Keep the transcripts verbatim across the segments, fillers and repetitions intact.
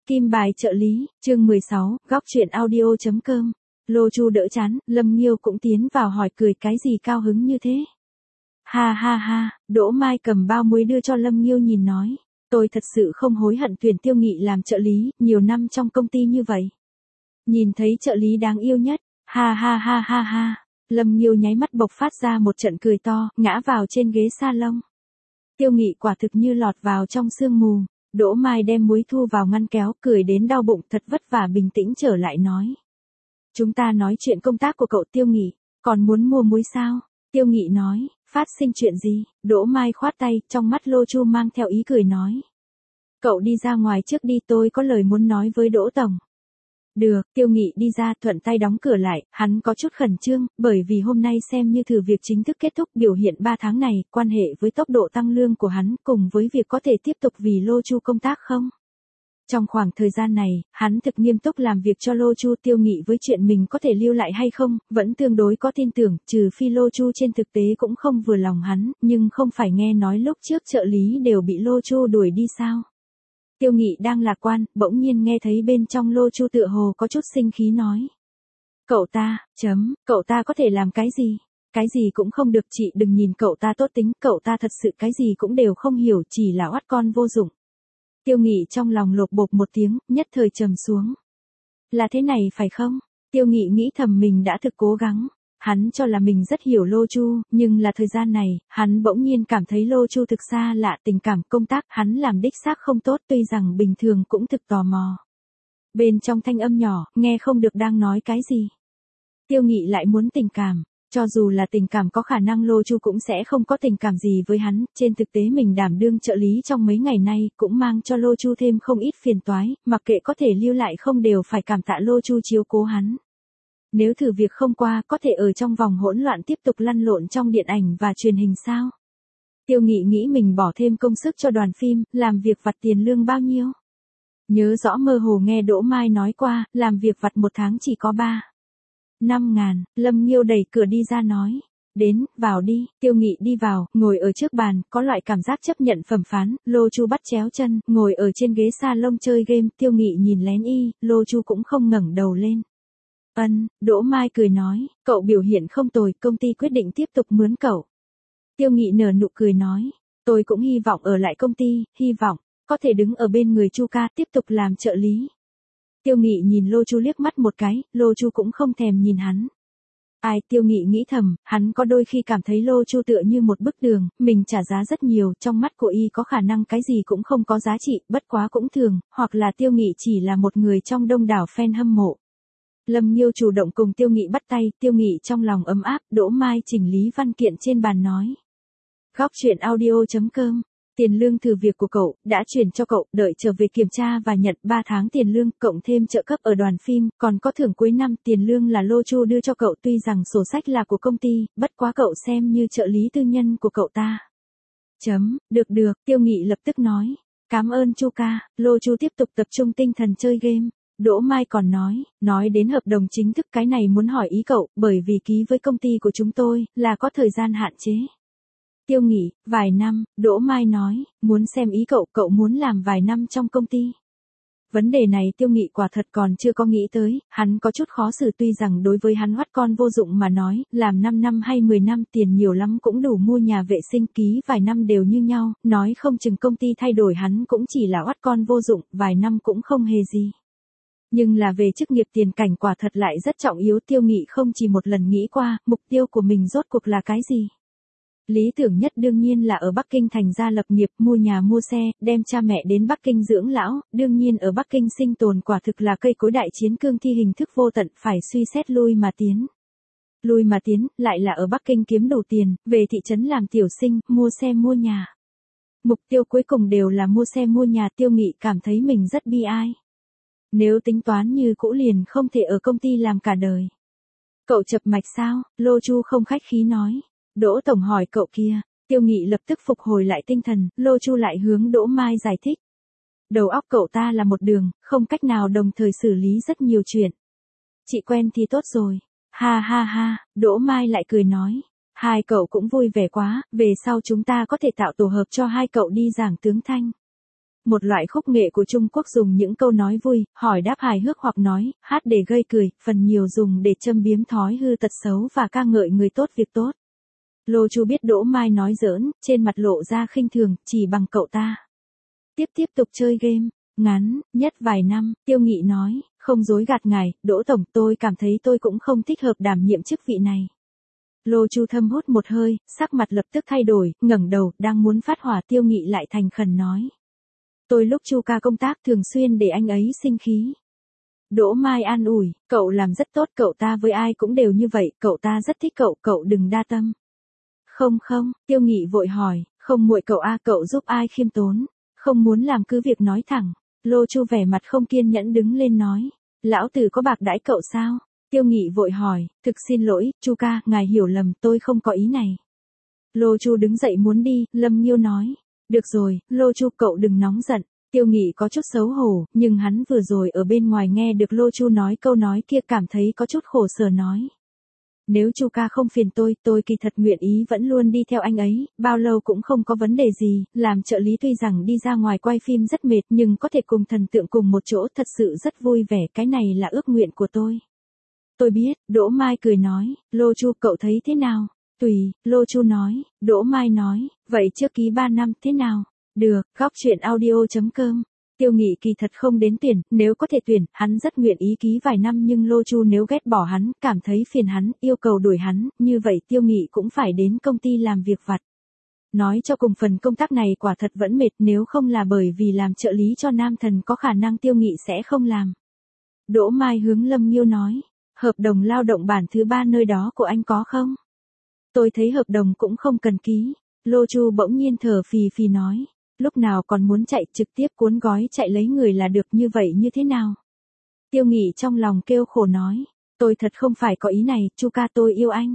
Kim bài trợ lý, chương mười sáu, góc chuyện audio.com. Lô Chu đỡ chán, Lâm Nghiêu cũng tiến vào hỏi cười cái gì cao hứng như thế. Ha ha ha, Đỗ Mai cầm bao muối đưa cho Lâm Nghiêu nhìn nói. Tôi thật sự không hối hận tuyển Tiêu Nghị làm trợ lý, nhiều năm trong công ty như vậy. Nhìn thấy trợ lý đáng yêu nhất, ha ha ha ha ha. Lâm Nghiêu nháy mắt bộc phát ra một trận cười to, ngã vào trên ghế salon. Tiêu Nghị quả thực như lọt vào trong sương mù. Đỗ Mai đem muối thu vào ngăn kéo, cười đến đau bụng, thật vất vả bình tĩnh trở lại nói. Chúng ta nói chuyện công tác của cậu Tiêu Nghị, còn muốn mua muối sao? Tiêu Nghị nói, phát sinh chuyện gì? Đỗ Mai khoát tay, trong mắt Lô Chu mang theo ý cười nói. Cậu đi ra ngoài trước đi, tôi có lời muốn nói với Đỗ Tổng. Được, Tiêu Nghị đi ra thuận tay đóng cửa lại, hắn có chút khẩn trương, bởi vì hôm nay xem như thử việc chính thức kết thúc biểu hiện ba tháng này, quan hệ với tốc độ tăng lương của hắn cùng với việc có thể tiếp tục vì Lô Chu công tác không. Trong khoảng thời gian này, hắn thực nghiêm túc làm việc cho Lô Chu. Tiêu Nghị với chuyện mình có thể lưu lại hay không, vẫn tương đối có tin tưởng, trừ phi Lô Chu trên thực tế cũng không vừa lòng hắn, nhưng không phải nghe nói lúc trước trợ lý đều bị Lô Chu đuổi đi sao. Tiêu Nghị đang lạc quan, bỗng nhiên nghe thấy bên trong Lô Chu tựa hồ có chút sinh khí nói. Cậu ta, chấm, cậu ta có thể làm cái gì? Cái gì cũng không được, chị đừng nhìn cậu ta tốt tính, cậu ta thật sự cái gì cũng đều không hiểu, chỉ là oát con vô dụng. Tiêu Nghị trong lòng lột bột một tiếng, nhất thời trầm xuống. Là thế này phải không? Tiêu Nghị nghĩ thầm mình đã thực cố gắng. Hắn cho là mình rất hiểu Lô Chu, nhưng là thời gian này, hắn bỗng nhiên cảm thấy Lô Chu thực xa lạ, tình cảm công tác hắn làm đích xác không tốt, tuy rằng bình thường cũng thực tò mò. Bên trong thanh âm nhỏ, nghe không được đang nói cái gì. Tiêu Nghị lại muốn tình cảm, cho dù là tình cảm có khả năng Lô Chu cũng sẽ không có tình cảm gì với hắn, trên thực tế mình đảm đương trợ lý trong mấy ngày nay cũng mang cho Lô Chu thêm không ít phiền toái, mặc kệ có thể lưu lại không đều phải cảm tạ Lô Chu chiếu cố hắn. Nếu thử việc không qua, có thể ở trong vòng hỗn loạn tiếp tục lăn lộn trong điện ảnh và truyền hình sao? Tiêu Nghị nghĩ mình bỏ thêm công sức cho đoàn phim, làm việc vặt tiền lương bao nhiêu? Nhớ rõ mơ hồ nghe Đỗ Mai nói qua, làm việc vặt một tháng chỉ có ba. Năm ngàn, Lâm Nghiêu đẩy cửa đi ra nói. Đến, vào đi, Tiêu Nghị đi vào, ngồi ở trước bàn, có loại cảm giác chấp nhận phẩm phán, Lô Chu bắt chéo chân, ngồi ở trên ghế salon chơi game, Tiêu Nghị nhìn lén y, Lô Chu cũng không ngẩng đầu lên. Ân, Đỗ Mai cười nói, cậu biểu hiện không tồi, công ty quyết định tiếp tục mướn cậu. Tiêu Nghị nở nụ cười nói, tôi cũng hy vọng ở lại công ty, hy vọng, có thể đứng ở bên người Chu ca tiếp tục làm trợ lý. Tiêu Nghị nhìn Lô Chu liếc mắt một cái, Lô Chu cũng không thèm nhìn hắn. Ai, Tiêu Nghị nghĩ thầm, hắn có đôi khi cảm thấy Lô Chu tựa như một bức đường, mình trả giá rất nhiều, trong mắt của y có khả năng cái gì cũng không có giá trị, bất quá cũng thường, hoặc là Tiêu Nghị chỉ là một người trong đông đảo fan hâm mộ. Lâm Nghiêu chủ động cùng Tiêu Nghị bắt tay, Tiêu Nghị trong lòng ấm áp, Đỗ Mai chỉnh lý văn kiện trên bàn nói. Góc chuyện audio.com, tiền lương thử việc của cậu, đã chuyển cho cậu, đợi trở về kiểm tra và nhận ba tháng tiền lương, cộng thêm trợ cấp ở đoàn phim, còn có thưởng cuối năm, tiền lương là Lô Chu đưa cho cậu, tuy rằng sổ sách là của công ty, bất quá cậu xem như trợ lý tư nhân của cậu ta. Chấm, được được, Tiêu Nghị lập tức nói. Cảm ơn Chu ca, Lô Chu tiếp tục tập trung tinh thần chơi game. Đỗ Mai còn nói, nói đến hợp đồng chính thức cái này muốn hỏi ý cậu, bởi vì ký với công ty của chúng tôi, là có thời gian hạn chế. Tiêu Nghị, vài năm, Đỗ Mai nói, muốn xem ý cậu, cậu muốn làm vài năm trong công ty. Vấn đề này Tiêu Nghị quả thật còn chưa có nghĩ tới, hắn có chút khó xử tuy rằng đối với hắn hoắt con vô dụng mà nói, làm năm năm hay mười năm tiền nhiều lắm cũng đủ mua nhà vệ sinh, ký vài năm đều như nhau, nói không chừng công ty thay đổi hắn cũng chỉ là hoắt con vô dụng, vài năm cũng không hề gì. Nhưng là về chức nghiệp tiền cảnh quả thật lại rất trọng yếu, Tiêu Nghị không chỉ một lần nghĩ qua, mục tiêu của mình rốt cuộc là cái gì. Lý tưởng nhất đương nhiên là ở Bắc Kinh thành gia lập nghiệp, mua nhà mua xe, đem cha mẹ đến Bắc Kinh dưỡng lão, đương nhiên ở Bắc Kinh sinh tồn quả thực là cây cối đại chiến cương thi hình thức vô tận, phải suy xét lui mà tiến. Lui mà tiến, lại là ở Bắc Kinh kiếm đủ tiền, về thị trấn làm tiểu sinh, mua xe mua nhà. Mục tiêu cuối cùng đều là mua xe mua nhà, Tiêu Nghị cảm thấy mình rất bi ai. Nếu tính toán như cũ liền không thể ở công ty làm cả đời. Cậu chập mạch sao? Lô Chu không khách khí nói. Đỗ Tổng hỏi cậu kia, Tiêu Nghị lập tức phục hồi lại tinh thần, Lô Chu lại hướng Đỗ Mai giải thích. Đầu óc cậu ta là một đường, không cách nào đồng thời xử lý rất nhiều chuyện. Chị quen thì tốt rồi. Ha ha ha, Đỗ Mai lại cười nói. Hai cậu cũng vui vẻ quá, về sau chúng ta có thể tạo tổ hợp cho hai cậu đi giảng tướng thanh. một loại khúc nghệ của Trung Quốc dùng những câu nói vui, hỏi đáp hài hước hoặc nói, hát để gây cười, phần nhiều dùng để châm biếm thói hư tật xấu và ca ngợi người tốt việc tốt. Lô Chu biết Đỗ Mai nói giỡn, trên mặt lộ ra khinh thường, chỉ bằng cậu ta. Tiếp tiếp tục chơi game, ngắn, nhất vài năm, Tiêu Nghị nói, không dối gạt ngài, Đỗ Tổng, tôi cảm thấy tôi cũng không thích hợp đảm nhiệm chức vị này. Lô Chu thâm hút một hơi, sắc mặt lập tức thay đổi, ngẩng đầu, đang muốn phát hỏa. Tiêu Nghị lại thành khẩn nói. Tôi lúc Chu ca công tác thường xuyên để anh ấy sinh khí. Đỗ Mai an ủi, cậu làm rất tốt, cậu ta với ai cũng đều như vậy, cậu ta rất thích cậu, cậu đừng đa tâm. Không không, Tiêu Nghị vội hỏi, không muội cậu a, cậu giúp ai khiêm tốn, không muốn làm cứ việc nói thẳng. Lô Chu vẻ mặt không kiên nhẫn đứng lên nói, lão tử có bạc đãi cậu sao? Tiêu Nghị vội hỏi, thực xin lỗi, Chu ca, ngài hiểu lầm, tôi không có ý này. Lô Chu đứng dậy muốn đi, Lâm Nghiêu nói, được rồi, Lô Chu cậu đừng nóng giận. Tiêu Nghị có chút xấu hổ, nhưng hắn vừa rồi ở bên ngoài nghe được Lô Chu nói câu nói kia cảm thấy có chút khổ sở nói. Nếu Chu ca không phiền tôi, tôi kỳ thật nguyện ý vẫn luôn đi theo anh ấy, bao lâu cũng không có vấn đề gì, làm trợ lý tuy rằng đi ra ngoài quay phim rất mệt nhưng có thể cùng thần tượng cùng một chỗ thật sự rất vui vẻ, cái này là ước nguyện của tôi. Tôi biết, Đỗ Mai cười nói, Lô Chu cậu thấy thế nào? Tùy, Lô Chu nói, Đỗ Mai nói, vậy trước ký ba năm thế nào? Được, góc chuyện audio chấm com. Tiêu Nghị kỳ thật không đến tuyển, nếu có thể tuyển, hắn rất nguyện ý ký vài năm nhưng Lô Chu nếu ghét bỏ hắn, cảm thấy phiền hắn, yêu cầu đuổi hắn, như vậy Tiêu Nghị cũng phải đến công ty làm việc vặt. Nói cho cùng phần công tác này quả thật vẫn mệt, nếu không là bởi vì làm trợ lý cho nam thần có khả năng Tiêu Nghị sẽ không làm. Đỗ Mai hướng Lâm Nghiêu nói, hợp đồng lao động bản thứ ba nơi đó của anh có không? Tôi thấy hợp đồng cũng không cần ký. Lô Chu bỗng nhiên thở phì phì nói. Lúc nào còn muốn chạy trực tiếp cuốn gói chạy lấy người là được, như vậy như thế nào? Tiêu Nghị trong lòng kêu khổ nói. Tôi thật không phải có ý này, Chu ca tôi yêu anh.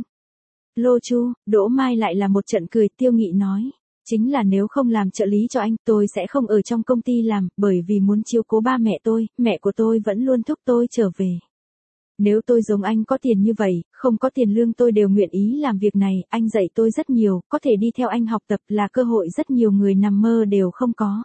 Lô Chu, Đỗ Mai lại là một trận cười. Tiêu Nghị nói. Chính là nếu không làm trợ lý cho anh, tôi sẽ không ở trong công ty làm, bởi vì muốn chiếu cố ba mẹ tôi, mẹ của tôi vẫn luôn thúc tôi trở về. Nếu tôi giống anh có tiền như vậy, không có tiền lương tôi đều nguyện ý làm việc này, anh dạy tôi rất nhiều, có thể đi theo anh học tập là cơ hội rất nhiều người nằm mơ đều không có.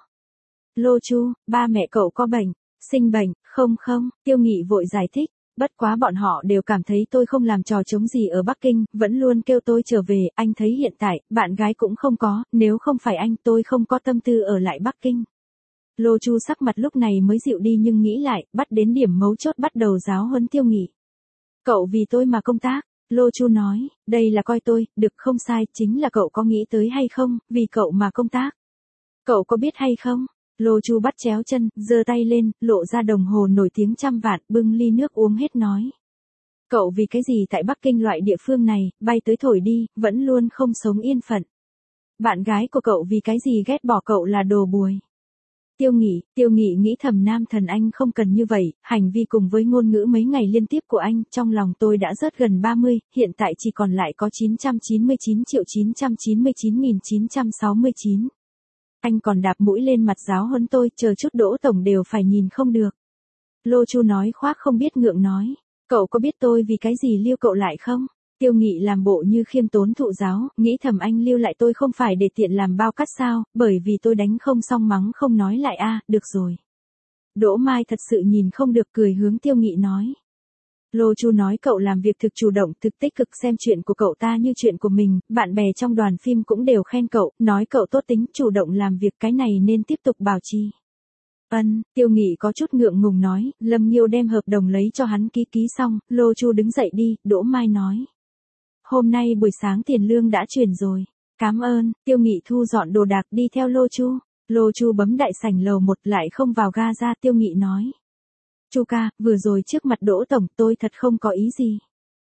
Lô Chu, ba mẹ cậu có bệnh, sinh bệnh, không không, Tiêu Nghị vội giải thích, bất quá bọn họ đều cảm thấy tôi không làm trò chống gì ở Bắc Kinh, vẫn luôn kêu tôi trở về, anh thấy hiện tại, bạn gái cũng không có, nếu không phải anh tôi không có tâm tư ở lại Bắc Kinh. Lô Chu sắc mặt lúc này mới dịu đi nhưng nghĩ lại, bắt đến điểm mấu chốt bắt đầu giáo huấn Tiêu Nghị. Cậu vì tôi mà công tác, Lô Chu nói, đây là coi tôi, được không sai, chính là cậu có nghĩ tới hay không, vì cậu mà công tác. Cậu có biết hay không? Lô Chu bắt chéo chân, giơ tay lên, lộ ra đồng hồ nổi tiếng trăm vạn, bưng ly nước uống hết nói. Cậu vì cái gì tại Bắc Kinh loại địa phương này, bay tới thổi đi, vẫn luôn không sống yên phận. Bạn gái của cậu vì cái gì ghét bỏ cậu là đồ buồi. Tiêu Nghị, Tiêu Nghị nghĩ thầm nam thần anh không cần như vậy, hành vi cùng với ngôn ngữ mấy ngày liên tiếp của anh, trong lòng tôi đã rớt gần ba mươi, hiện tại chỉ còn lại có chín trăm chín mươi chín triệu chín trăm chín mươi chín nghìn chín trăm sáu mươi chín. Anh còn đạp mũi lên mặt giáo huấn tôi, chờ chút Đỗ Tổng đều phải nhìn không được. Lô Chu nói khoác không biết ngượng nói, cậu có biết tôi vì cái gì lưu cậu lại không? Tiêu Nghị làm bộ như khiêm tốn thụ giáo, nghĩ thầm anh lưu lại tôi không phải để tiện làm bao cắt sao, bởi vì tôi đánh không xong mắng không nói lại a, à, được rồi. Đỗ Mai thật sự nhìn không được cười hướng Tiêu Nghị nói. Lô Chu nói cậu làm việc thực chủ động, thực tích cực, xem chuyện của cậu ta như chuyện của mình, bạn bè trong đoàn phim cũng đều khen cậu, nói cậu tốt tính, chủ động làm việc, cái này nên tiếp tục bảo trì. Ân, Tiêu Nghị có chút ngượng ngùng nói, Lâm Nghiêu đem hợp đồng lấy cho hắn ký ký xong, Lô Chu đứng dậy đi, Đỗ Mai nói. Hôm nay buổi sáng tiền lương đã chuyển rồi. Cảm ơn, Tiêu Nghị thu dọn đồ đạc đi theo Lô Chu. Lô Chu bấm đại sảnh lầu một lại không vào ga ra. Tiêu Nghị nói. Chu ca, vừa rồi trước mặt Đỗ Tổng tôi thật không có ý gì.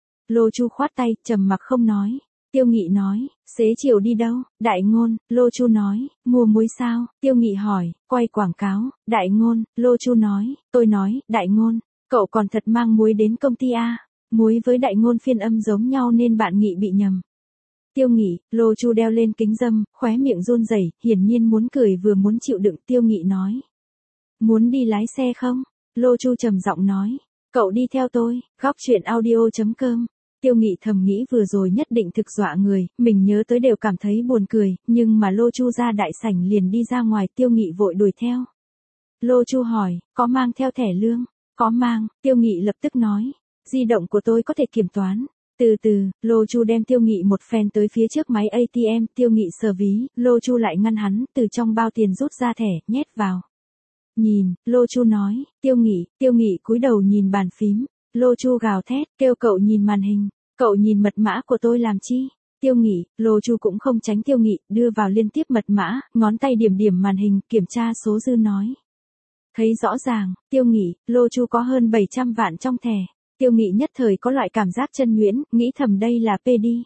Lô Chu khoát tay, trầm mặc không nói. Tiêu Nghị nói, xế chiều đi đâu? Đại Ngôn, Lô Chu nói, mua muối sao? Tiêu Nghị hỏi, quay quảng cáo, Đại Ngôn, Lô Chu nói, tôi nói, Đại Ngôn, cậu còn thật mang muối đến công ty a? Muối với Đại Ngôn phiên âm giống nhau nên bạn Nghị bị nhầm. Tiêu Nghị, Lô Chu đeo lên kính râm, khóe miệng run rẩy, hiển nhiên muốn cười vừa muốn chịu đựng. Tiêu Nghị nói, muốn đi lái xe không? Lô Chu trầm giọng nói, cậu đi theo tôi, góc chuyện audio chấm com. Tiêu Nghị thầm nghĩ vừa rồi nhất định thực dọa người, mình nhớ tới đều cảm thấy buồn cười, nhưng mà Lô Chu ra đại sảnh liền đi ra ngoài, Tiêu Nghị vội đuổi theo. Lô Chu hỏi, có mang theo thẻ lương? Có mang, Tiêu Nghị lập tức nói. Di động của tôi có thể kiểm toán. Từ từ, Lô Chu đem Tiêu Nghị một phen tới phía trước máy a tê em, Tiêu Nghị sờ ví, Lô Chu lại ngăn hắn, từ trong bao tiền rút ra thẻ, nhét vào. Nhìn, Lô Chu nói, Tiêu Nghị, Tiêu Nghị cúi đầu nhìn bàn phím, Lô Chu gào thét, kêu cậu nhìn màn hình, cậu nhìn mật mã của tôi làm chi? Tiêu Nghị, Lô Chu cũng không tránh Tiêu Nghị, đưa vào liên tiếp mật mã, ngón tay điểm điểm màn hình, kiểm tra số dư nói. Thấy rõ ràng, Tiêu Nghị, Lô Chu có hơn bảy trăm vạn trong thẻ. Tiêu Nghị nhất thời có loại cảm giác chân nhuyễn, nghĩ thầm đây là pê đi.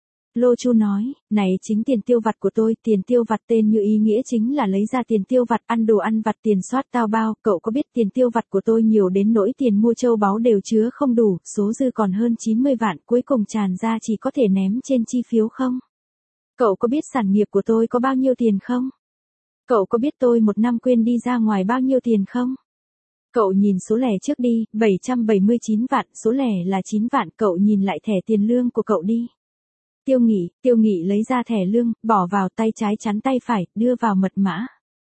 Lô Chu nói, này chính tiền tiêu vặt của tôi, tiền tiêu vặt tên như ý nghĩa chính là lấy ra tiền tiêu vặt ăn đồ ăn vặt, tiền soát tao bao, cậu có biết tiền tiêu vặt của tôi nhiều đến nỗi tiền mua châu báu đều chứa không đủ, số dư còn hơn chín mươi vạn, cuối cùng tràn ra chỉ có thể ném trên chi phiếu không? Cậu có biết sản nghiệp của tôi có bao nhiêu tiền không? Cậu có biết tôi một năm quên đi ra ngoài bao nhiêu tiền không? Cậu nhìn số lẻ trước đi, bảy trăm bảy mươi chín vạn, số lẻ là chín vạn, cậu nhìn lại thẻ tiền lương của cậu đi. Tiêu Nghị, Tiêu Nghị lấy ra thẻ lương, bỏ vào tay trái chắn tay phải, đưa vào mật mã.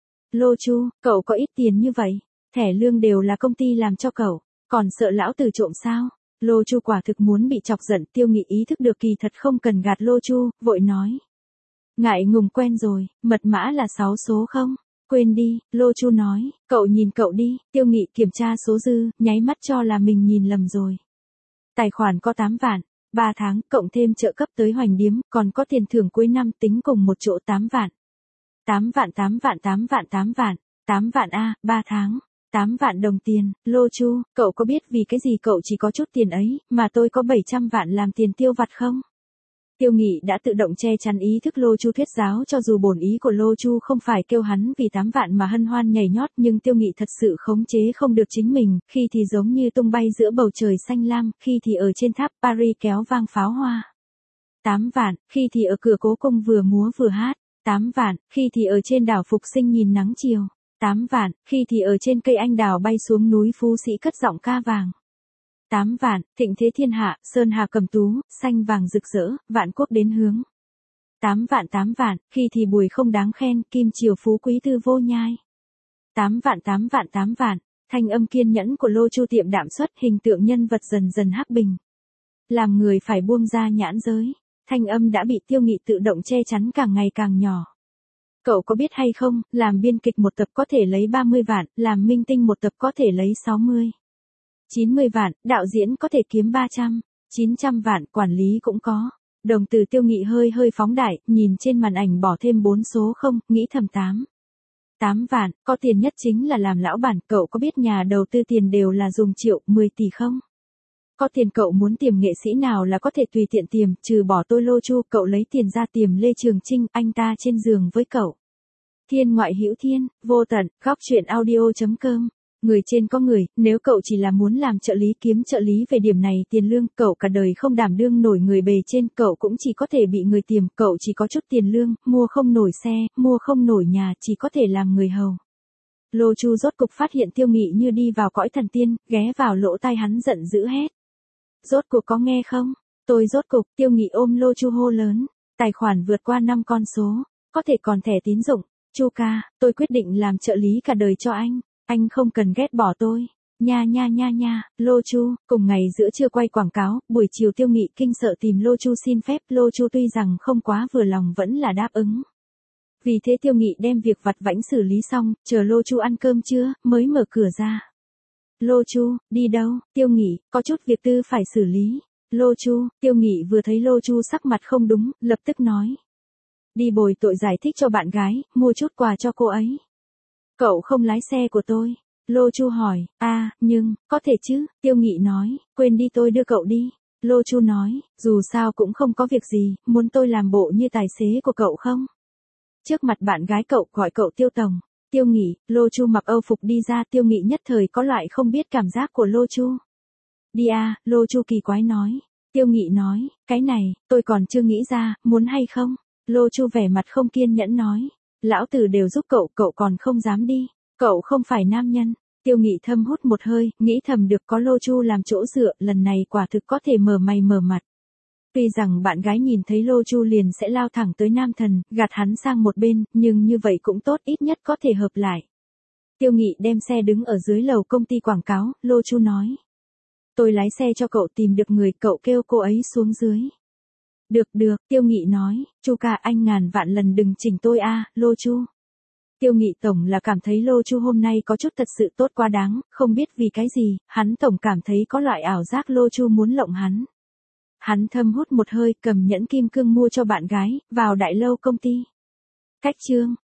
Lô Chu, cậu có ít tiền như vậy, thẻ lương đều là công ty làm cho cậu, còn sợ lão tử trộm sao? Lô Chu quả thực muốn bị chọc giận, Tiêu Nghị ý thức được kỳ thật không cần gạt Lô Chu, vội nói. Ngại ngùng quen rồi, mật mã là sáu số không? Quên đi, Lô Chu nói, cậu nhìn cậu đi, Tiêu Nghị kiểm tra số dư, nháy mắt cho là mình nhìn lầm rồi. Tài khoản có tám vạn, ba tháng, cộng thêm trợ cấp tới Hoành Điếm, còn có tiền thưởng cuối năm tính cùng một chỗ tám vạn. tám vạn tám vạn tám vạn tám vạn, tám vạn A, ba tháng, tám vạn đồng tiền, Lô Chu, cậu có biết vì cái gì cậu chỉ có chút tiền ấy, mà tôi có bảy trăm vạn làm tiền tiêu vặt không? Tiêu Nghị đã tự động che chắn ý thức Lô Chu thuyết giáo, cho dù bổn ý của Lô Chu không phải kêu hắn vì tám vạn mà hân hoan nhảy nhót, nhưng Tiêu Nghị thật sự khống chế không được chính mình, khi thì giống như tung bay giữa bầu trời xanh lam, khi thì ở trên tháp Paris kéo vang pháo hoa. tám vạn, khi thì ở cửa cố cung vừa múa vừa hát. tám vạn, khi thì ở trên đảo Phục Sinh nhìn nắng chiều. tám vạn, khi thì ở trên cây anh đào bay xuống núi Phú Sĩ cất giọng ca vàng. tám vạn, thịnh thế thiên hạ, sơn hà cầm tú, xanh vàng rực rỡ, vạn quốc đến hướng. tám vạn tám vạn, khi thì bùi không đáng khen, kim triều phú quý tư vô nhai. tám vạn tám vạn tám vạn, thanh âm kiên nhẫn của Lô Chu tiệm đạm xuất, hình tượng nhân vật dần dần hắc bình. Làm người phải buông ra nhãn giới, thanh âm đã bị Tiêu Nghị tự động che chắn càng ngày càng nhỏ. Cậu có biết hay không, làm biên kịch một tập có thể lấy ba mươi vạn, làm minh tinh một tập có thể lấy sáu mươi. chín mươi vạn, đạo diễn có thể kiếm ba trăm, chín trăm vạn, quản lý cũng có. Đồng từ Tiêu Nghị hơi hơi phóng đại, nhìn trên màn ảnh bỏ thêm bốn số không, nghĩ thầm tám. tám vạn, có tiền nhất chính là làm lão bản, cậu có biết nhà đầu tư tiền đều là dùng triệu, mười tỷ không? Có tiền cậu muốn tìm nghệ sĩ nào là có thể tùy tiện tìm, trừ bỏ tôi Lô Chu, cậu lấy tiền ra tìm Lê Trường Chinh, anh ta trên giường với cậu. Thiên ngoại hữu thiên, vô tận, góc truyện audio.com. Người trên có người, nếu cậu chỉ là muốn làm trợ lý kiếm trợ lý về điểm này tiền lương, cậu cả đời không đảm đương nổi người bề trên, cậu cũng chỉ có thể bị người tìm, cậu chỉ có chút tiền lương, mua không nổi xe, mua không nổi nhà, chỉ có thể làm người hầu. Lô Chu rốt cục phát hiện Tiêu Nghị như đi vào cõi thần tiên, ghé vào lỗ tai hắn giận dữ hét. Rốt cuộc có nghe không? Tôi rốt cục, Tiêu Nghị ôm Lô Chu hô lớn, tài khoản vượt qua năm con số, có thể còn thẻ tín dụng, Chu ca, tôi quyết định làm trợ lý cả đời cho anh. Anh không cần ghét bỏ tôi. Nha nha nha nha, Lô Chu, cùng ngày giữa trưa quay quảng cáo, buổi chiều Tiêu Nghị kinh sợ tìm Lô Chu xin phép, Lô Chu tuy rằng không quá vừa lòng vẫn là đáp ứng. Vì thế Tiêu Nghị đem việc vặt vãnh xử lý xong, chờ Lô Chu ăn cơm trưa, mới mở cửa ra. Lô Chu, đi đâu? Tiêu Nghị, có chút việc tư phải xử lý. Lô Chu, Tiêu Nghị vừa thấy Lô Chu sắc mặt không đúng, lập tức nói. Đi bồi tội giải thích cho bạn gái, mua chút quà cho cô ấy. Cậu không lái xe của tôi. Lô Chu hỏi, a à, nhưng, có thể chứ, Tiêu Nghị nói, quên đi tôi đưa cậu đi. Lô Chu nói, dù sao cũng không có việc gì, muốn tôi làm bộ như tài xế của cậu không? Trước mặt bạn gái cậu gọi cậu Tiêu Tổng. Tiêu Nghị, Lô Chu mặc Âu phục đi ra, Tiêu Nghị nhất thời có loại không biết cảm giác của Lô Chu. Đi à, Lô Chu kỳ quái nói. Tiêu Nghị nói, cái này, tôi còn chưa nghĩ ra, muốn hay không? Lô Chu vẻ mặt không kiên nhẫn nói. Lão tử đều giúp cậu, cậu còn không dám đi. Cậu không phải nam nhân. Tiêu Nghị thâm hút một hơi, nghĩ thầm được có Lô Chu làm chỗ dựa, lần này quả thực có thể mở mày mở mặt. Tuy rằng bạn gái nhìn thấy Lô Chu liền sẽ lao thẳng tới nam thần, gạt hắn sang một bên, nhưng như vậy cũng tốt, ít nhất có thể hợp lại. Tiêu Nghị đem xe đứng ở dưới lầu công ty quảng cáo, Lô Chu nói. Tôi lái xe cho cậu tìm được người, cậu kêu cô ấy xuống dưới. Được được, Tiêu Nghị nói, Chu ca anh ngàn vạn lần đừng chỉnh tôi a, Lô Chu. Tiêu Nghị tổng là cảm thấy Lô Chu hôm nay có chút thật sự tốt quá đáng, không biết vì cái gì, hắn tổng cảm thấy có loại ảo giác Lô Chu muốn lộng hắn. Hắn thâm hút một hơi, cầm nhẫn kim cương mua cho bạn gái, vào đại lâu công ty. Khách trương.